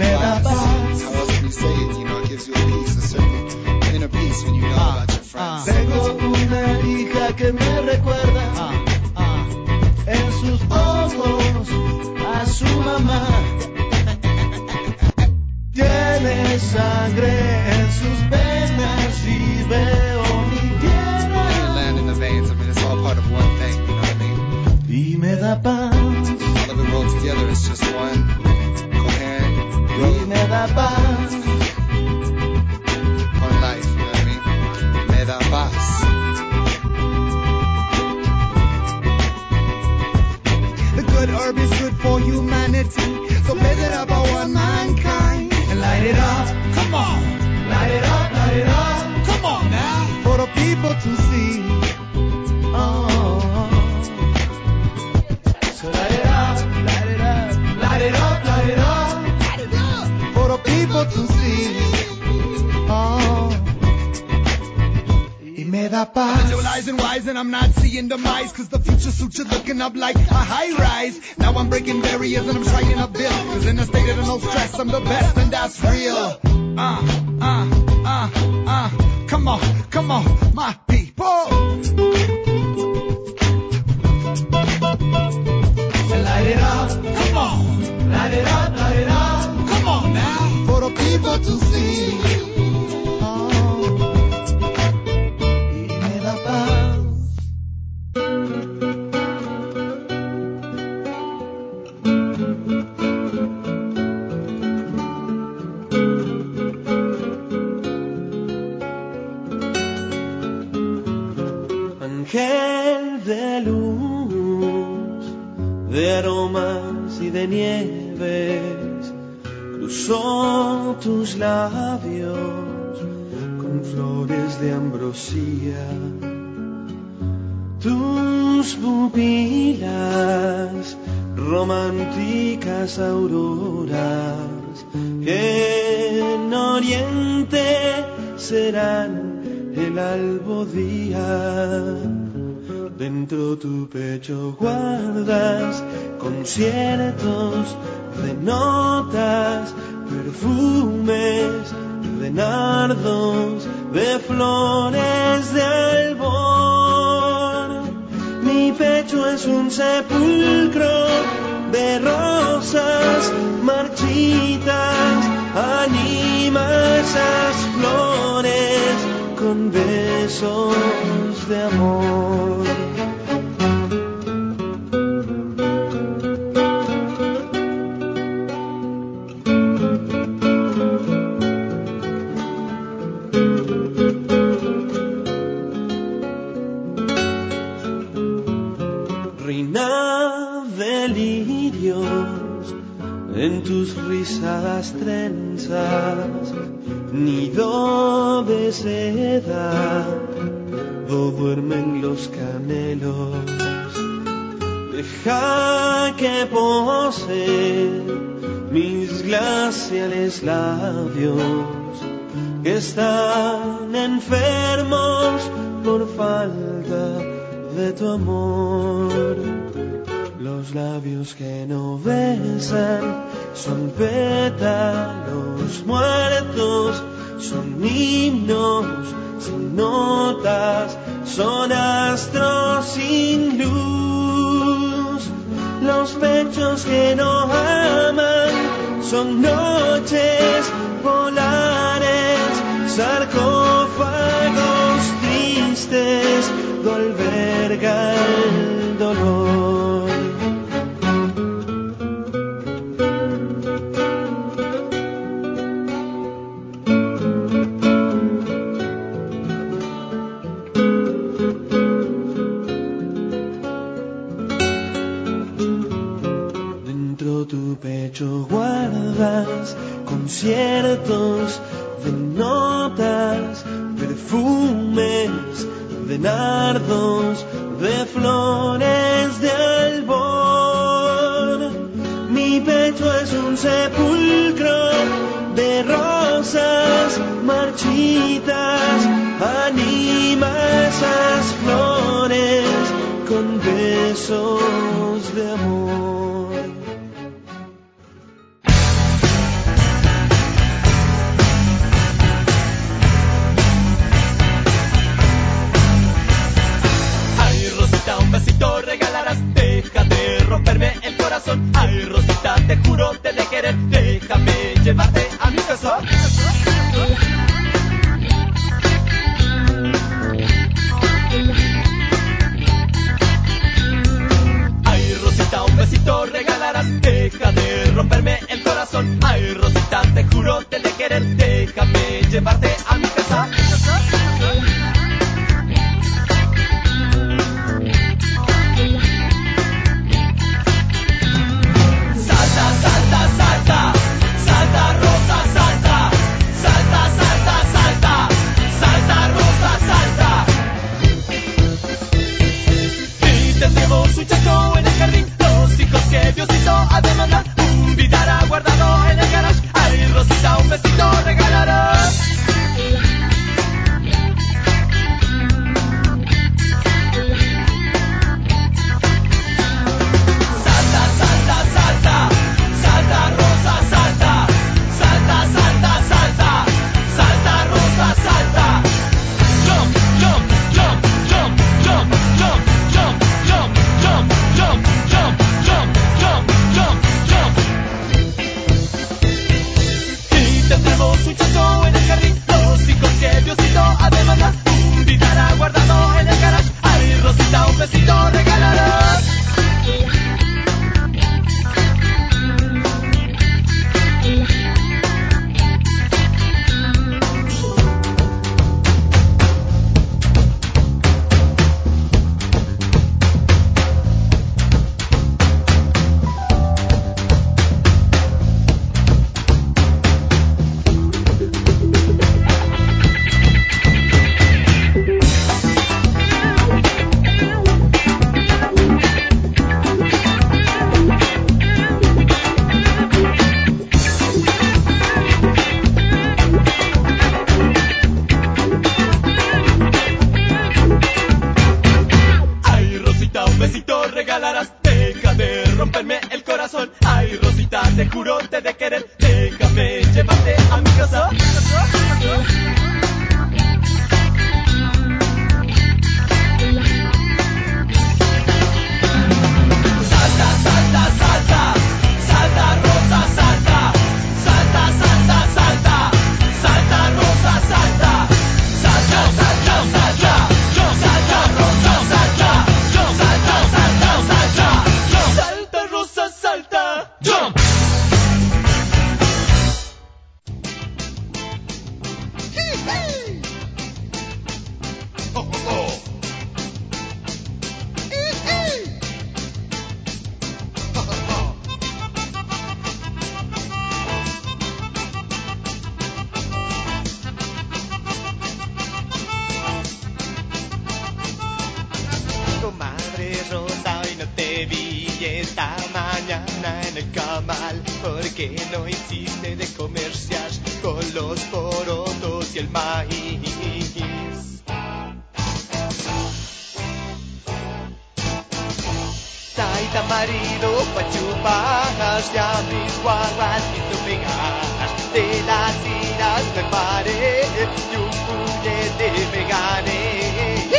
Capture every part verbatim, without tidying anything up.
moneda. everything you know uh, about your friends. Uh, Tengo una hija que me recuerda uh, uh, en sus ojos a su mamá. Tiene sangre en sus venas y veo mi tierra. The land in the veins, I mean, it's all part of one thing, you know what I mean? Y me da paz. All of it rolled together, it's just one coherent road. Y me da paz. One life, you know what I mean? Me da paz. The good herb is good for humanity, so blaze it up for one mankind. And light it up, come on. Light it up, light it up. Come on now. For the people to see. Oh. So light it up, light it up, light it up, light it up. Light it up. For the people to see. Oh. Y me da paz. Visualizing wise and I'm not seeing demise, cause the future suits you looking up like a high rise. Now I'm breaking barriers and I'm trying to build, cause in a state of no stress I'm the best and that's real. Uh, uh, uh, uh, come on, come on, my people. So light it up, come on. Light it up, light it up. Come on now. For the people to see. Ángel de luz, de aromas y de nieves, cruzó tus labios con flores de ambrosía. Tus pupilas, románticas auroras, que en oriente serán el albo día. Dentro tu pecho guardas conciertos de notas, perfumes de nardos, de flores de albor. Mi pecho es un sepulcro de rosas marchitas, anima esas flores con besos de amor. Reina de lirios en tus rizadas trenzas, nido de seda, do duermen los camelos. Deja que pose mis glaciales labios, que están enfermos por falta de tu amor. Los labios que no besan son pétalos muertos, son himnos sin notas, son astros sin luz. Los pechos que no aman son noches polares, sarcófagos tristes do alberga el dolor. Dentro tu pecho guardas conciertos de notas, perfumes de nardos, de flores de albor. Mi pecho es un sepulcro de rosas marchitas, anima esas flores con besos de amor. esta mañana en el camal, porque no hiciste de comerciar con los porotos y el maíz. Taita marido pa' chupar, ya mis guaguas quiso pegar, de las iras me paré y un puñete me gané.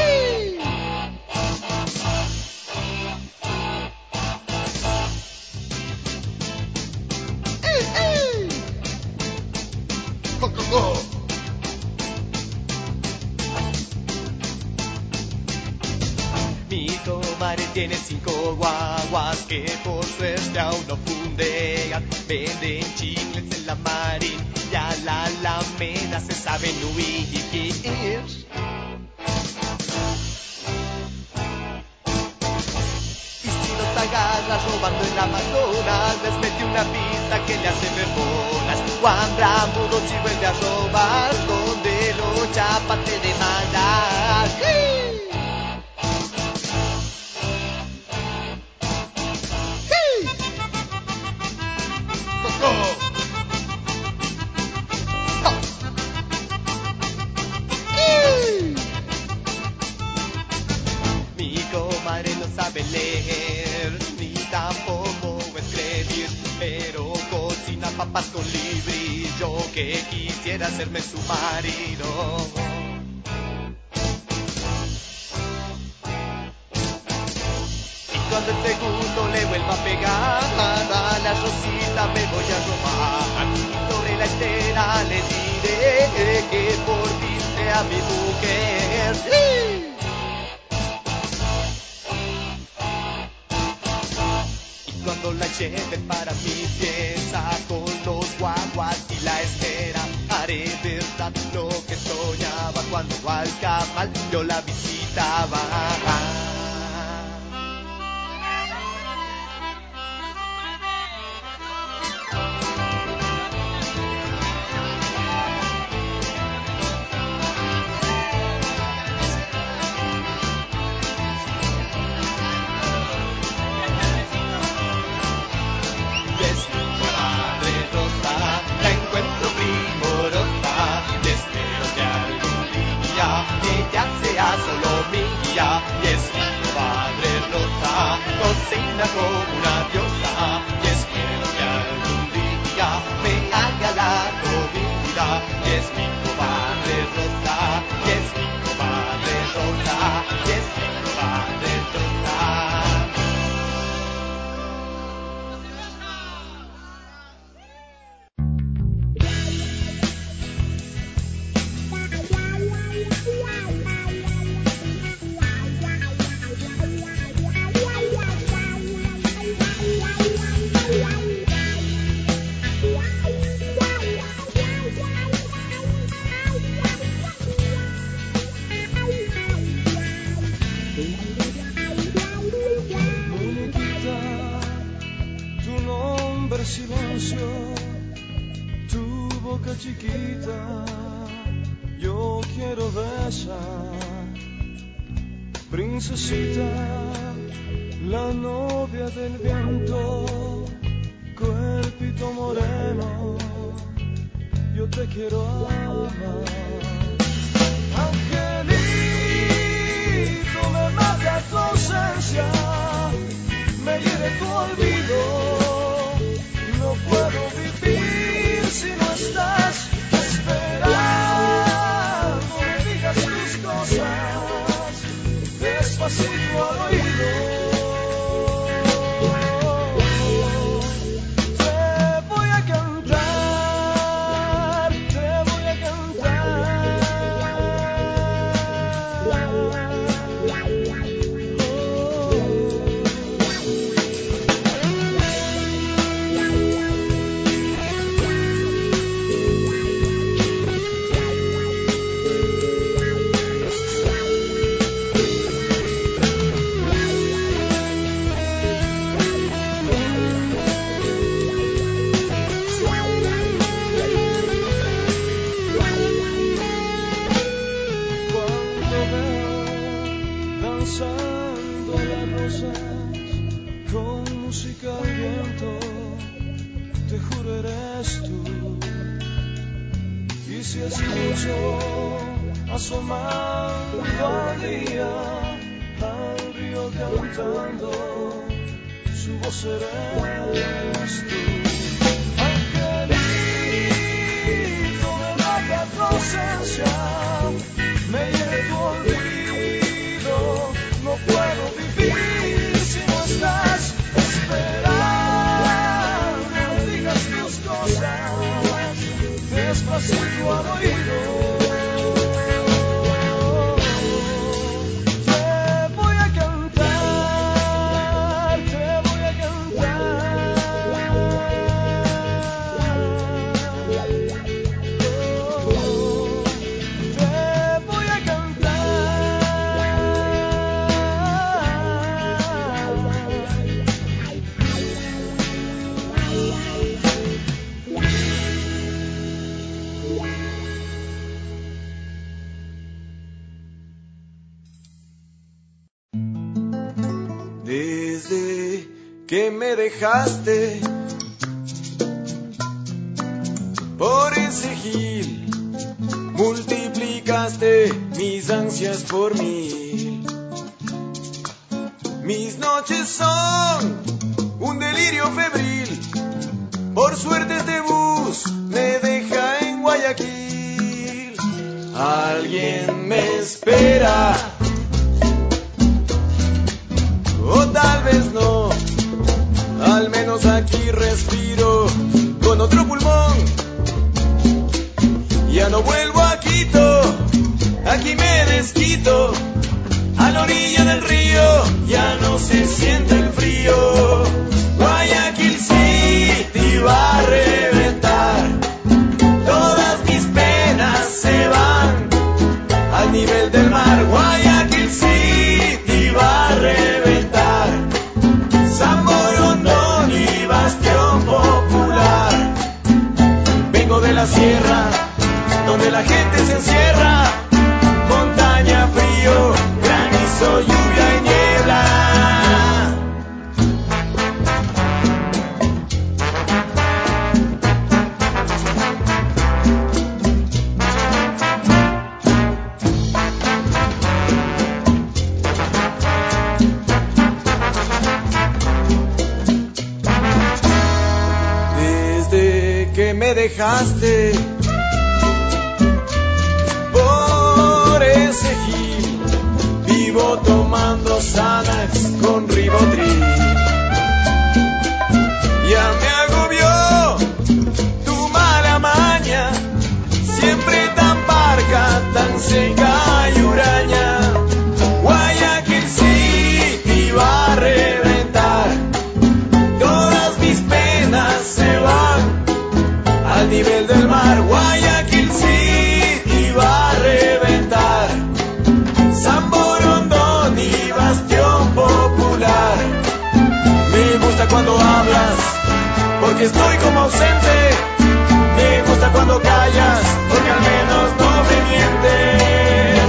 Mi comadre tiene cinco guaguas que por suerte aún no fundean. Venden chicles en la Marín y a la Alameda se saben huir. Y si los agarras robando en la Amazonas, les mete una pista que le hace ver bolas. Juan Ramuro si vuelve a robar, donde lo chapate de maldad. Mi comadre no sabe leer, ni tampoco escribir, pero cocina papas con librillo, que quisiera hacerme su marido. Y cuando el segundo le vuelva a pegar, a la Rosita me voy a robar. Y sobre la estera le diré que por fin sea mi mujer. ¡Sí! Cuando la lleven para mi fiesta con los guaguas y la espera, haré verdad lo que soñaba cuando al camal yo la visitaba. Ella sea solo mía y es mi padre Rosa, cocina como una diosa y espero que algún día me haga la comida. Y es mi comadre Rosa, y es mi comadre Rosa, y es mi comadre Rosa. Silencio, tu boca chiquita, yo quiero besar. Princesita, la novia del viento, cuerpito moreno, yo te quiero amar. Angelito, me mata tu ausencia, me hiere tu olvido. No puedo vivir si no estás esperando. Me digas tus cosas despacito al oído. Te voy a cantar, te voy a cantar. con música al viento, te juro eres tú. Y si es mucho, asomando al día, al río cantando, su voz eres tú. Angelito, me mata tu ausencia, me hiere tu olvido, no puedo vivir si no estás. Esperando, no digas tus cosas, despacito al oído. Te voy a cantar, te voy a cantar. Oh, te voy a Desde que me dejaste por ese gil, multiplicaste mis ansias por mil. Mis noches son un delirio febril. Por suerte este bus me deja en Guayaquil. Alguien me espera, o tal vez no. Al menos aquí respiro con otro pulmón. Ya no vuelvo a Quito, aquí me desquito. A la orilla del río ya no se siente el frío. Guayaquil City va a reventar. Todas mis penas se van al nivel del mar. Guayaquil City va a reventar. San Borondón y Bastión Popular. Vengo de la sierra, donde la gente se encierra. Montaña, frío, granizo, lluvia y niebla. Desde que me dejaste por ese gil, vivo tomando Xanax con Ribotril. Ya me agobió tu mala maña, siempre tan parca, tan seca y huraña. Guayaquil City va a reventar. Todas mis penas se van al nivel del mar. Guayaquil City va a reventar. San Borondón y Bastión Popular. Me gusta cuando hablas, porque estoy como ausente. Me gusta cuando callas, porque al menos no me mientes.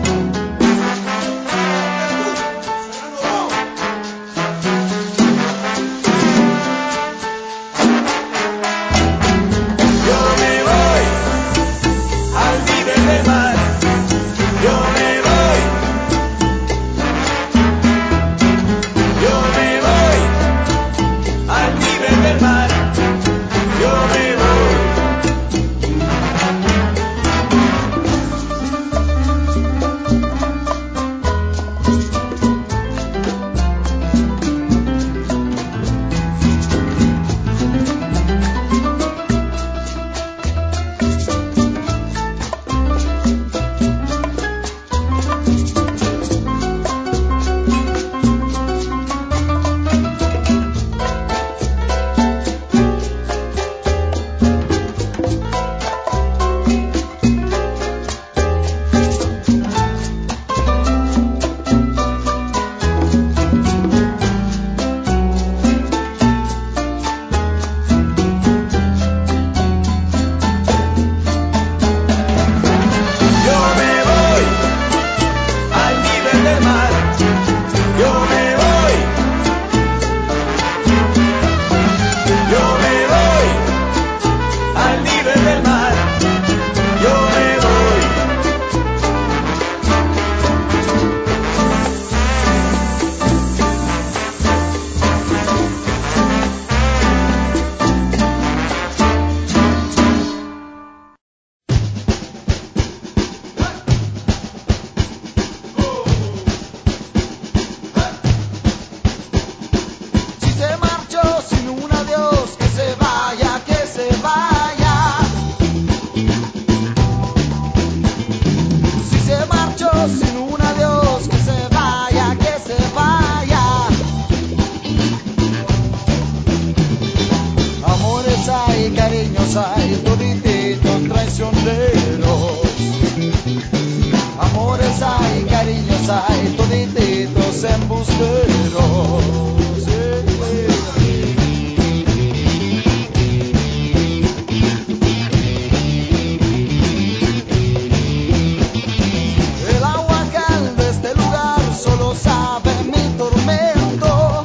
Yo me voy al nivel del mar. Yo me voy. Yo me voy al nivel del mar. Yo me voy. hay, todititos embusteros. El agua cal de este lugar solo sabe mi tormento.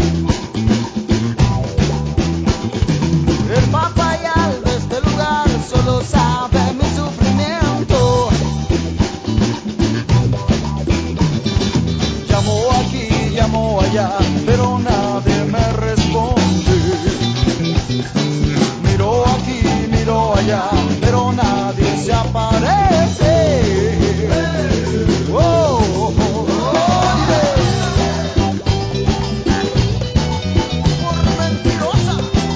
El papayal de este lugar solo sabe mi sufrimiento. Llamo aquí, llamo allá, pero nadie me responde. Miro aquí, miro allá, pero nadie se aparece. Oh, oh, oh, yeah. Por mentirosa.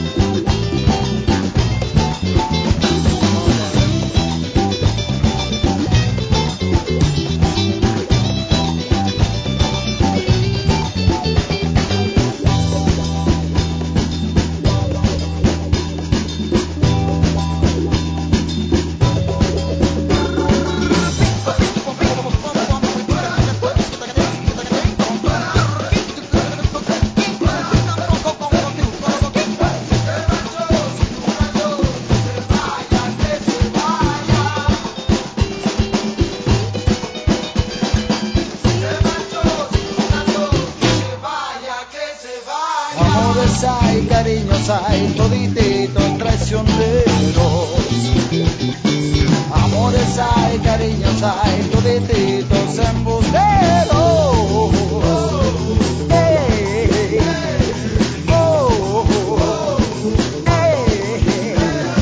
Amores hay, cariños hay, todititos traicioneros. Amores hay, cariños hay, todititos embusteros. Hey, oh, hey,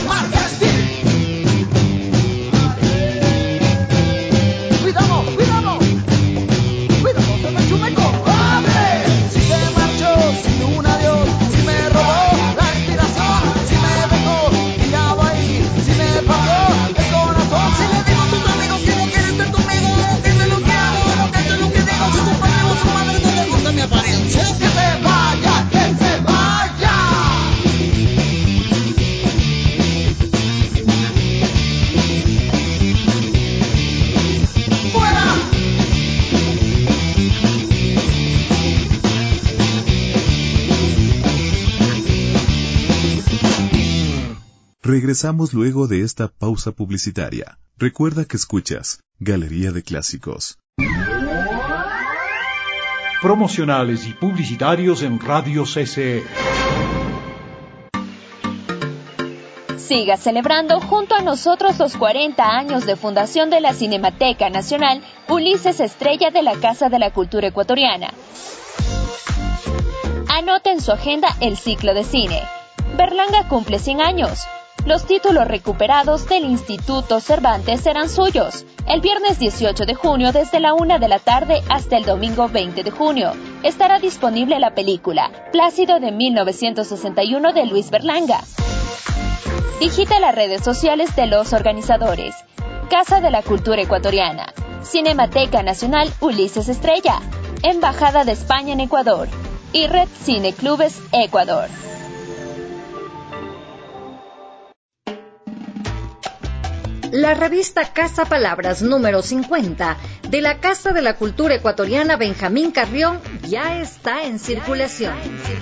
cuidado, cuidado, cuidado, se me chumeco. ¡Abre! Si se marchó sin un adiós, si me robó la inspiración, si me dejó tirado ahí, si me pagó el corazón, si le digo a tus amigos que no quieren estar conmigo, que se lo quiero, que esto es lo que digo, si su padre o su madre no le gusta mi apariencia, que se vaya, que se vaya. ¡Fuera! Regresamos luego de esta pausa publicitaria. Recuerda que escuchas Galería de Clásicos. Promocionales y publicitarios en Radio C C E. Siga celebrando junto a nosotros los cuarenta años de fundación de la Cinemateca Nacional Ulises Estrella de la Casa de la Cultura Ecuatoriana. Anote en su agenda el ciclo de cine. Berlanga cumple cien años. Los títulos recuperados del Instituto Cervantes serán suyos. El viernes dieciocho de junio desde la una de la tarde hasta el domingo veinte de junio estará disponible la película Plácido de mil novecientos sesenta y uno de Luis Berlanga. Digita las redes sociales de los organizadores. Casa de la Cultura Ecuatoriana, Cinemateca Nacional Ulises Estrella, Embajada de España en Ecuador y Red Cine Clubes Ecuador. La revista Casa Palabras número cincuenta de la Casa de la Cultura Ecuatoriana Benjamín Carrión ya está en circulación.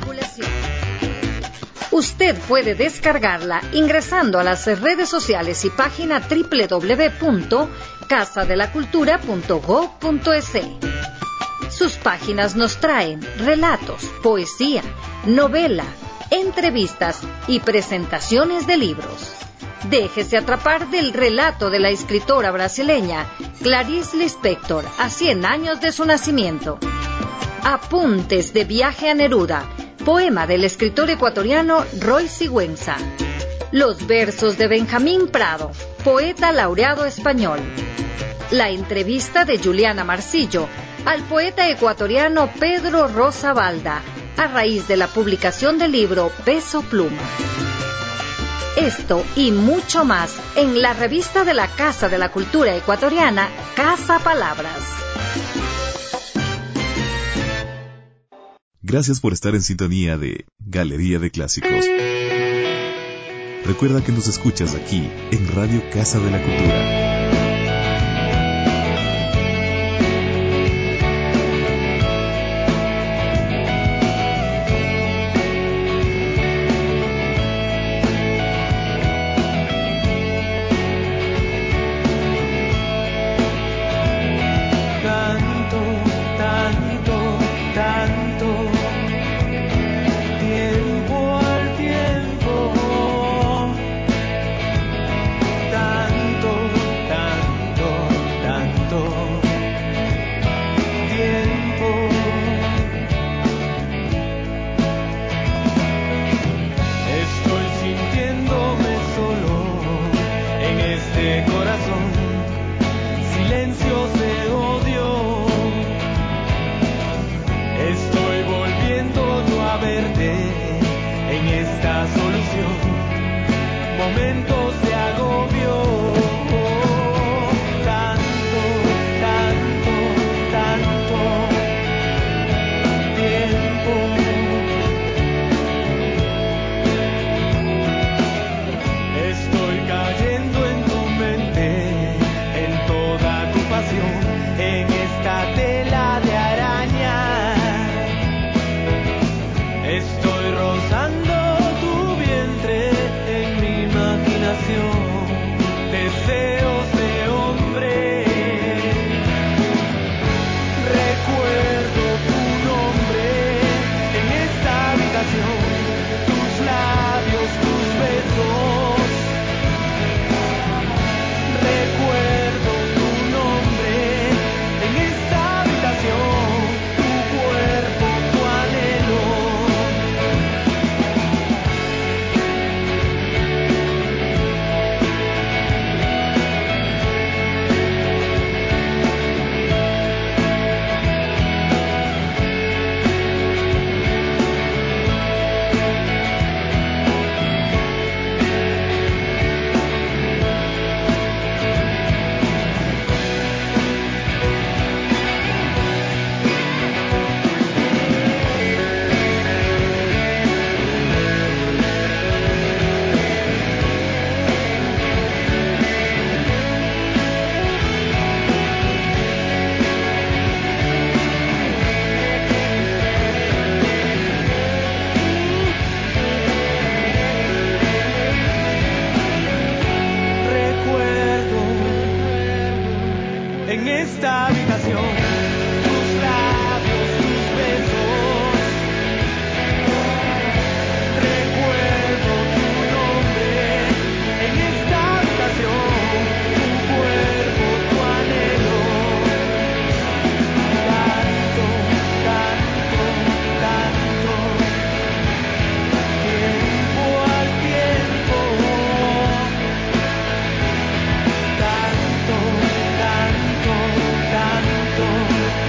Usted puede descargarla ingresando a las redes sociales y página doble u doble u doble u punto casa de la cultura punto gob punto es. Sus páginas nos traen relatos, poesía, novela, entrevistas y presentaciones de libros. Déjese atrapar del relato de la escritora brasileña Clarice Lispector a cien años de su nacimiento. Apuntes de viaje a Neruda, poema del escritor ecuatoriano Roy Sigüenza. Los versos de Benjamín Prado, poeta laureado español. La entrevista de Juliana Marcillo al poeta ecuatoriano Pedro Rosa Balda, a raíz de la publicación del libro Peso Pluma. Esto y mucho más en la revista de la Casa de la Cultura Ecuatoriana, Casa Palabras. Gracias por estar en sintonía de Galería de Clásicos. Recuerda que nos escuchas aquí en Radio Casa de la Cultura.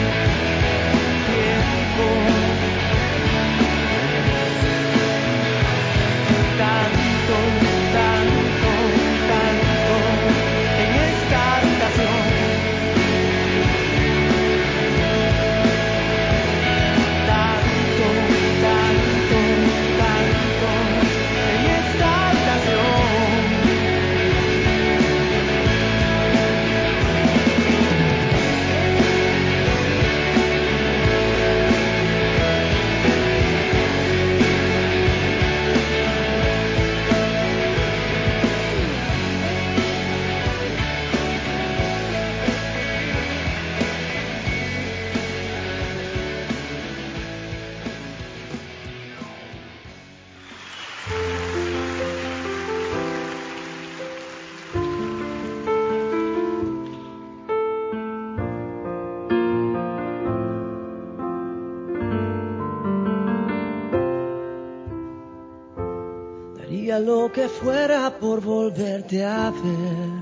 Lo que fuera por volverte a ver,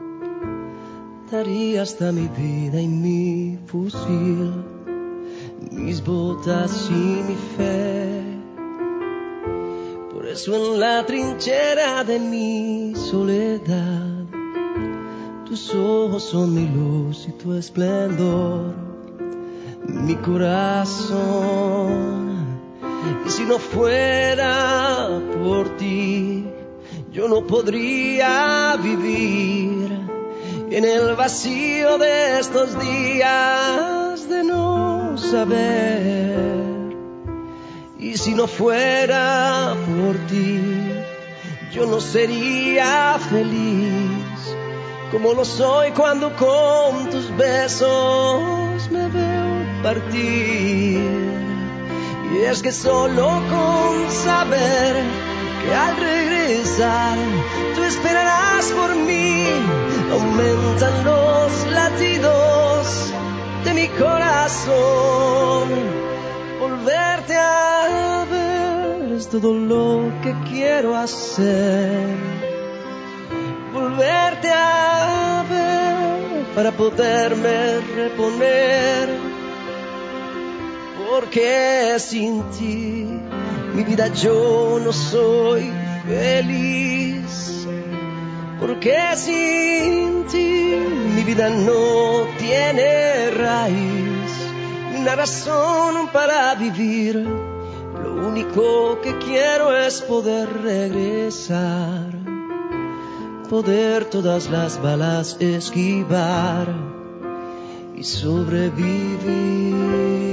daría hasta mi vida y mi fusil, mis botas y mi fe. Por eso en la trinchera de mi soledad, tus ojos son mi luz y tu esplendor, mi corazón. Y si no fuera por ti, yo no podría vivir en el vacío de estos días de no saber. Y si no fuera por ti, yo no sería feliz como lo soy cuando con tus besos me veo partir. Y es que solo con saber que al regresar tú esperarás por mí, aumentan los latidos de mi corazón. Volverte a ver es todo lo que quiero hacer. Volverte a ver para poderme reponer. Porque sin ti, mi vida yo no soy feliz. Porque sin ti, mi vida no tiene raíz, ni una razón para vivir. Lo único que quiero es poder regresar, poder todas las balas esquivar y sobrevivir.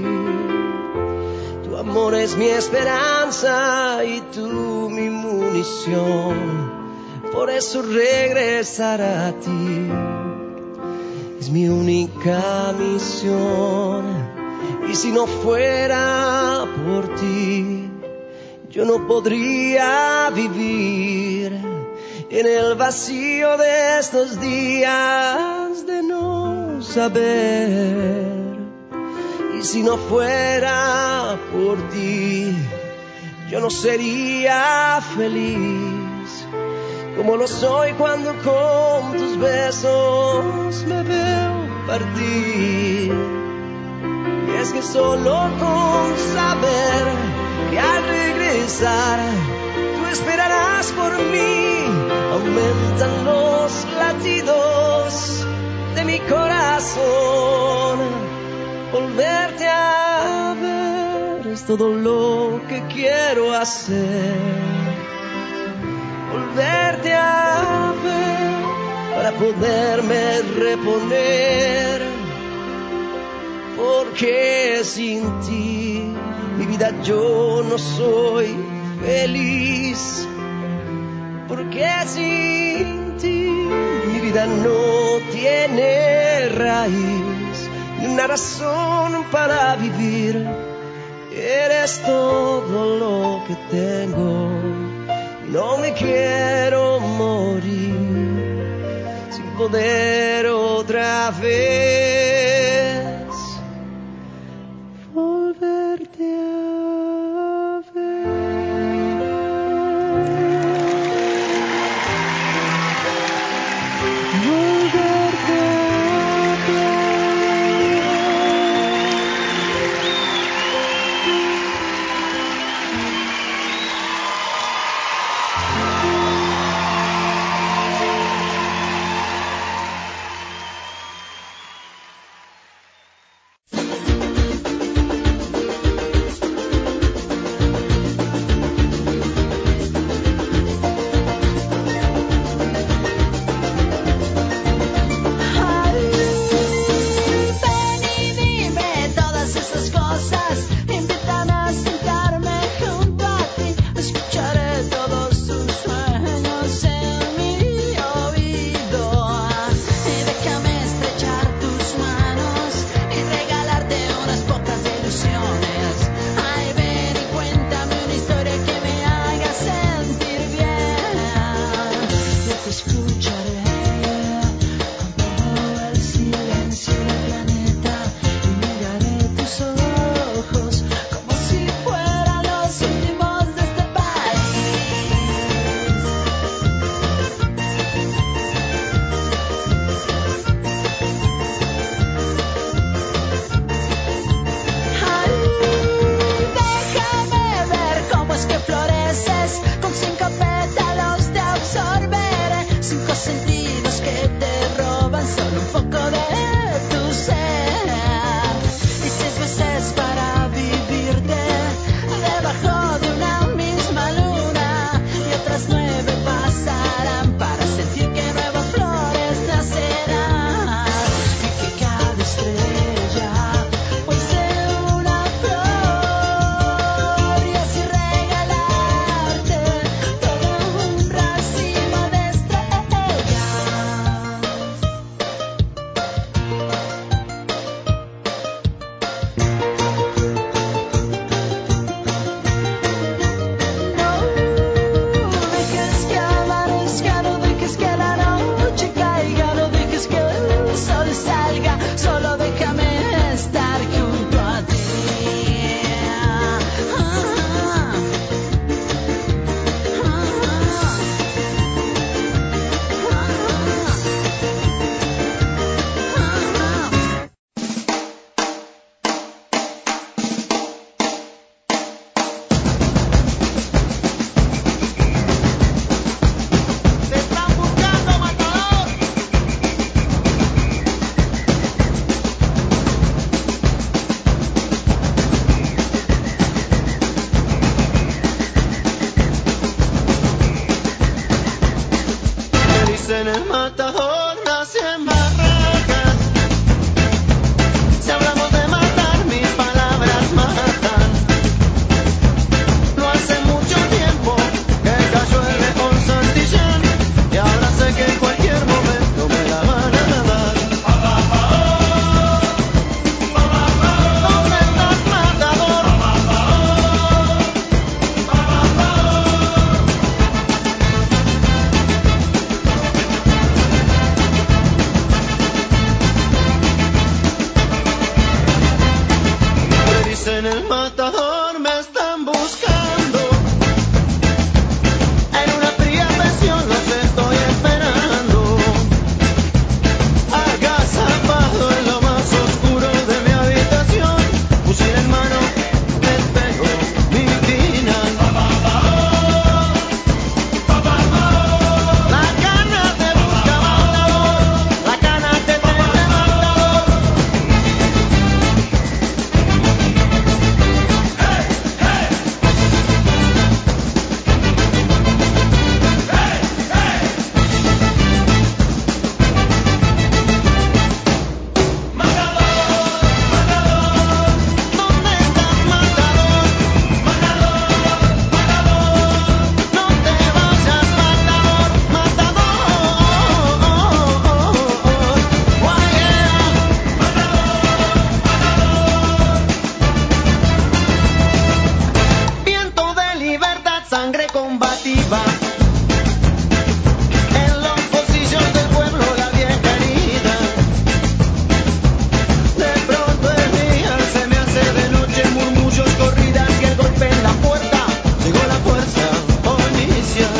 Tu amor es mi esperanza y tú mi munición. Por eso regresar a ti es mi única misión. Y si no fuera por ti, yo no podría vivir en el vacío de estos días de no saber. Y si no fuera por ti, yo no sería feliz como lo soy cuando con tus besos me veo partir. Y es que solo con saber que al regresar tú esperarás por mí, aumentan los latidos de mi corazón. Volverte a ver es todo lo que quiero hacer. Volverte a ver para poderme reponer. Porque sin ti, mi vida yo no soy feliz. Porque sin ti, mi vida no tiene raíz, ni una razón para vivir. Eres todo lo que tengo. No me quiero morir sin poder otra vez volverte a ver. Volverte a ver. el matador me están buscando. En una fría presión los estoy esperando. Agazapado en lo más oscuro de mi habitación, fusil en mano, les pego mi final. La cana te busca matador, la cana te tiene matador. ¿Dónde estás, matador? No te vayas, matador, matador. Guayera. Viento de libertad, sangre combativa. En los pocillos del pueblo la vieja herida. De pronto el día se me hace de noche, murmullos, corridas y el golpe en la puerta. Llegó la fuerza policial.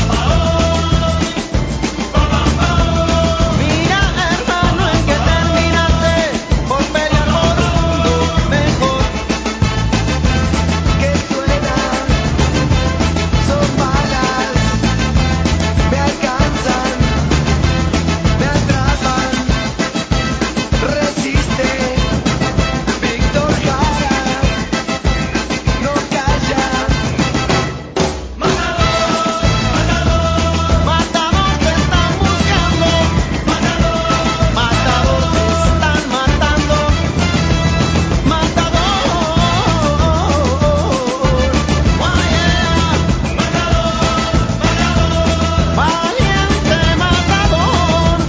Mira, hermano, en que terminaste por pelear por un mundo mejor. Que suenan, son balas, me alcanzan, me atrapan. Resiste, Víctor Jara, no calla. Matador, matador, te están buscando. Matador, te están matando. Matador, guayera. Valiente matador.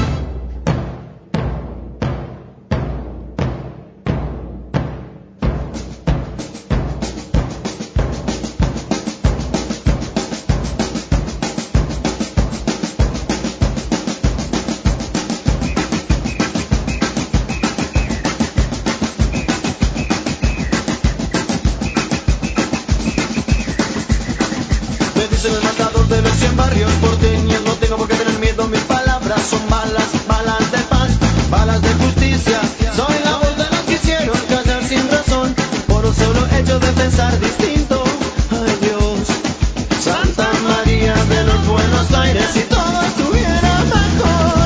Me dicen el matador de los cien barrios porteños. No tengo por qué tener miedo, mis palabras son balas, balas de paz, balas de justicia. Soy la voz de los que hicieron callar sin razón, por un solo hecho de pensar distinto. Ay Dios, Santa María de los Buenos Aires, si todo estuviera mejor.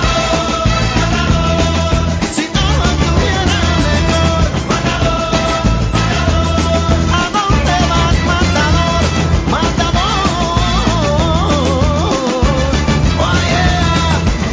Si todo estuviera mejor. ¿A dónde vas, matador? Matador. Oh yeah.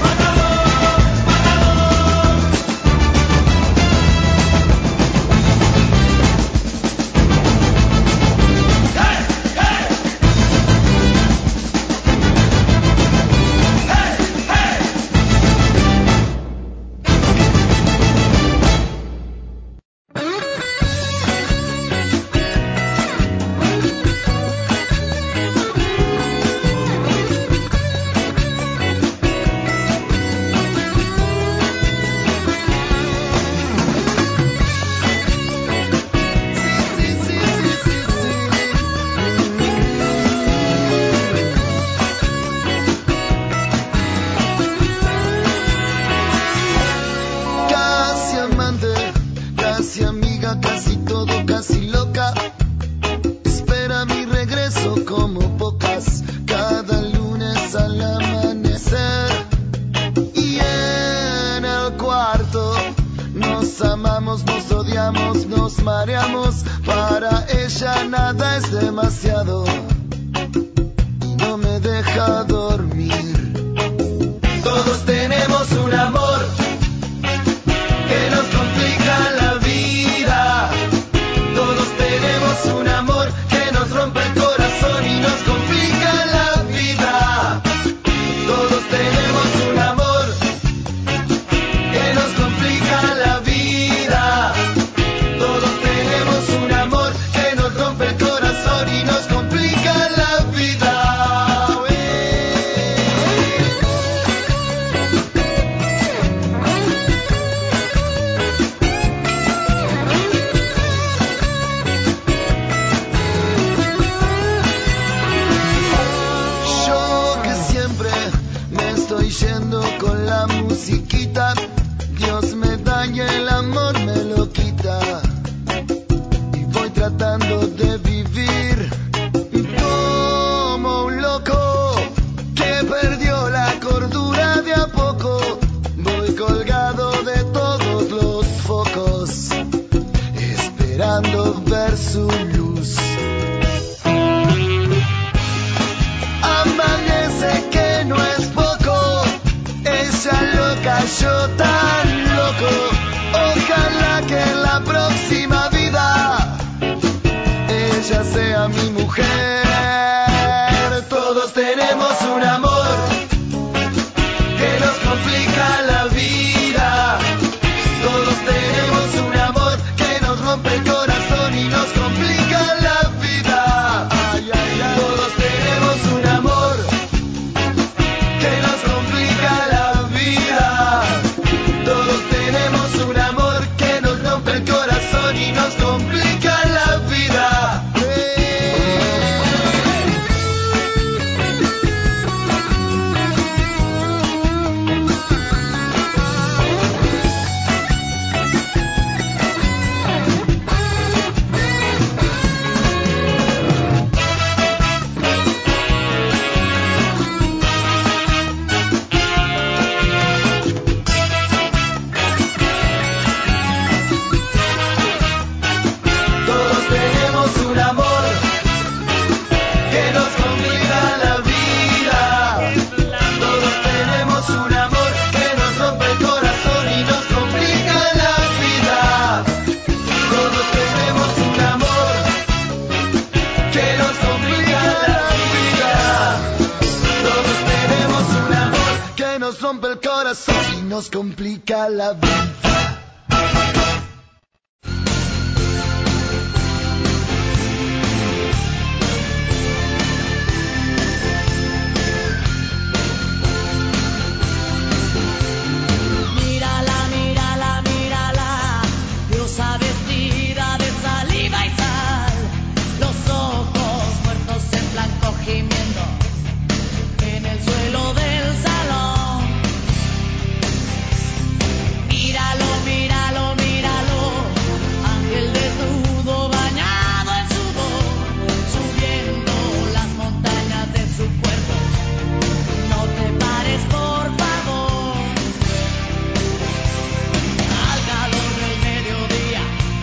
Casi amante, casi amiga, casi todo, casi loca. Espera mi regreso como pocas, cada lunes al amanecer. Y en el cuarto nos amamos, nos odiamos, nos mareamos. Para ella nada es demasiado y no me deja dormir. Todos tenemos un amor que nos complica la vida. Todos tenemos un amor que nos rompe el corazón y nos complica la vida. Todos tenemos un amor que nos complica la vida. Todos tenemos un amor que nos rompe el corazón y nos complica la vida. esperando ver su luz. Amanece que no es poco, ella lo cayó tan loco. Ojalá que en la próxima vida ella sea mi mujer. Todos tenemos un amor que nos complica la vida. Todos tenemos un amor que nos rompe el corazón y nos complica la vida. Ay, ay, ay. Todos tenemos un amor que nos complica la vida. Todos tenemos un amor que nos rompe el corazón y nos complica la vida. Todos tenemos un amor que nos complica la vida. Todos tenemos un amor que nos rompe el corazón y nos complica la vida. Todos tenemos un amor que nos complica la vida. Todos tenemos un amor que nos rompe el corazón y nos complica la vida. Mírala, mírala, mírala, diosa vestida de saliva y sal, los ojos muertos en blanco gimiendo en el suelo del salón. Míralo, míralo, míralo, ángel desnudo bañado en sudor, subiendo las montañas de su cuerpo. No te pares, por favor. Al calor del mediodía,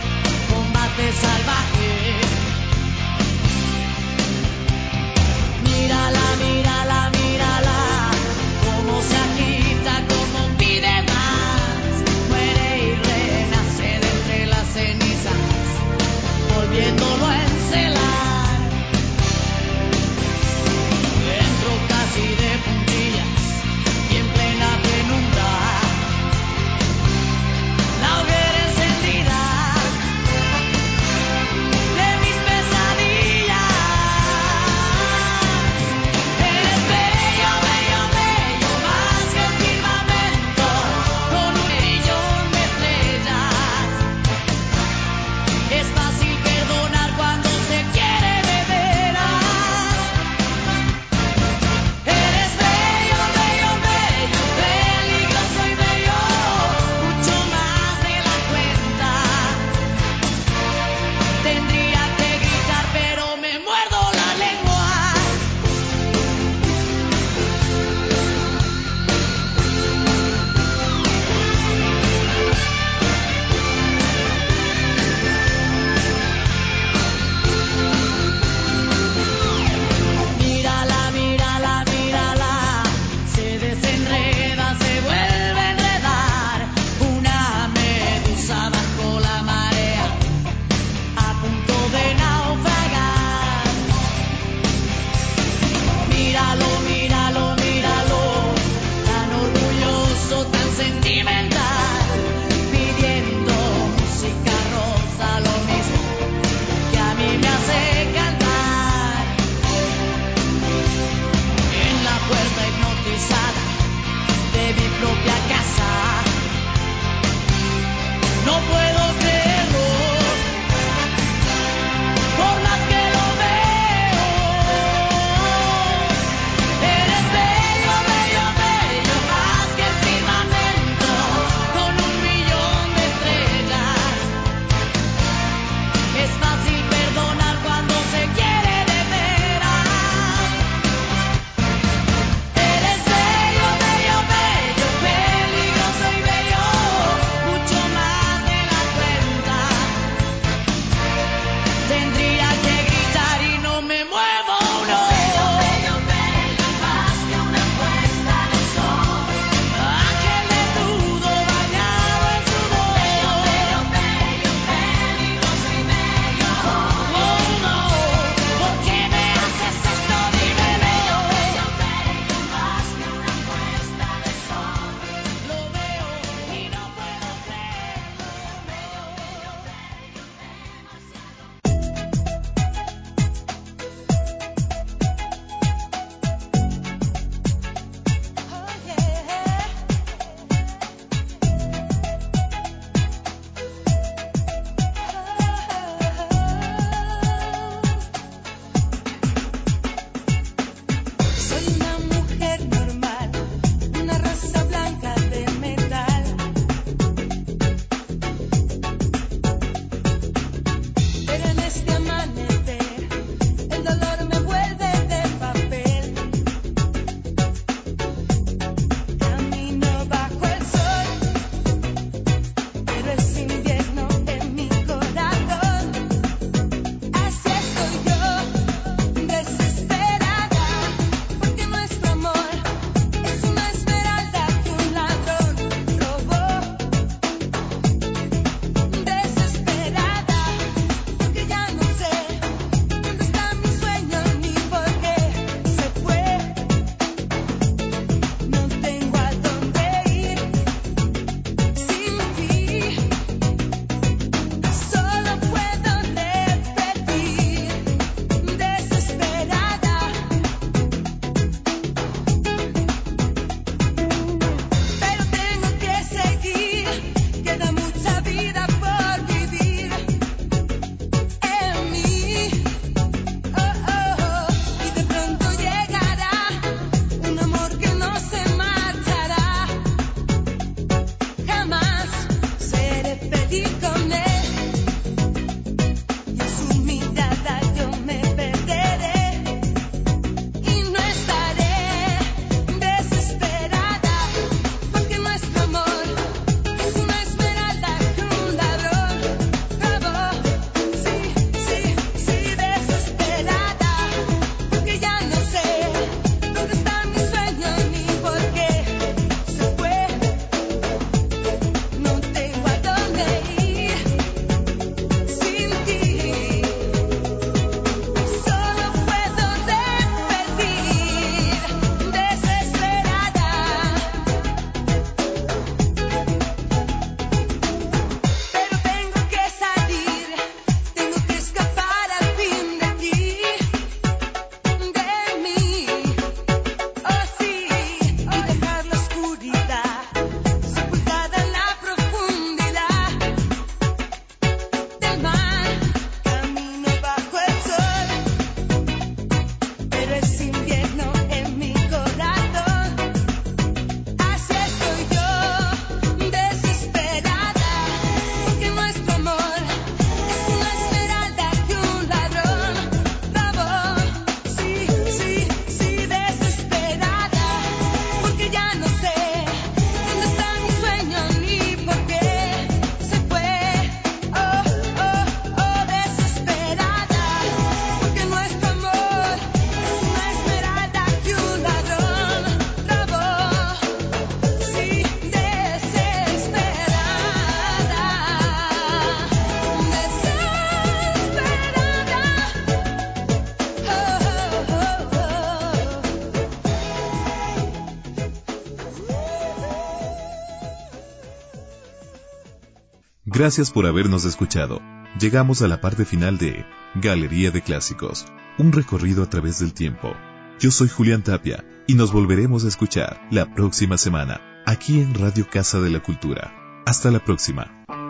Gracias por habernos escuchado. Llegamos a la parte final de Galería de Clásicos, un recorrido a través del tiempo. Yo soy Julián Tapia y nos volveremos a escuchar la próxima semana, aquí en Radio Casa de la Cultura. Hasta la próxima.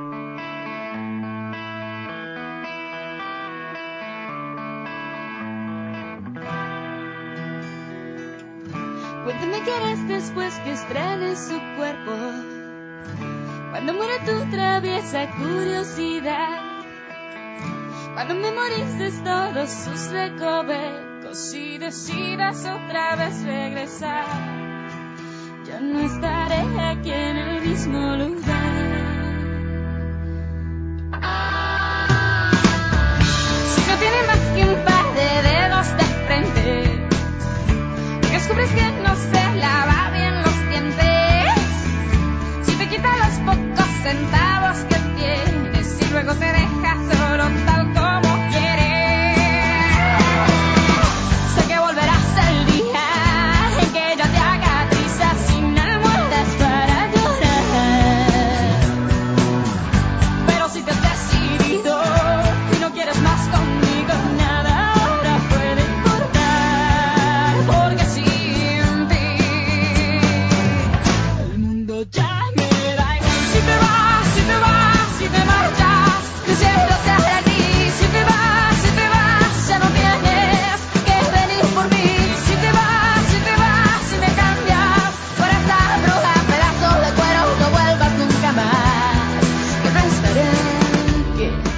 Cuéntame qué harás después que estrenes su cuerpo, cuando muera tu traviesa curiosidad, cuando memorices todos sus recovecos y decidas otra vez regresar. Yo no estaré aquí en el mismo lugar. Si no tiene más que un par de dedos de frente, descubres que no se lava bien los dientes, si te quita los pocos centavos que tienes y luego te deja solo tal como quieres, sé que volverás el día en que ella te haga trizas sin almohadas para llorar. Pero si te has decidido y no quieres más conmigo, nada ahora puede importar, porque sin ti el mundo ya me da igual. Si te vas, si te vas, si te marchas, diciéndote a ti. Si te vas, si te vas, ya no tienes que venir por mí. Si te vas, si te vas, si me cambias por esta bruja, pedazos de cuero, no vuelvas nunca más. Que pensaré que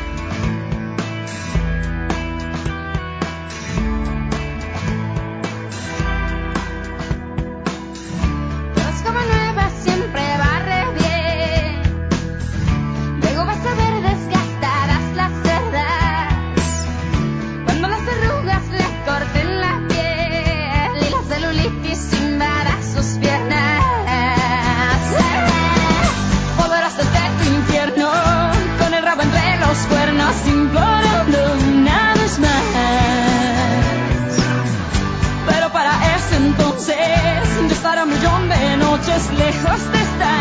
Dios como nueva siempre barre bien, luego vas a ver desgastadas las cerdas, cuando las arrugas le corten la piel y la celulitis invada sus piernas. Volverás desde tu infierno con el rabo entre los cuernos, implorando una vez más. Pero para ese entonces ya estará un millón de noches lejos de estar.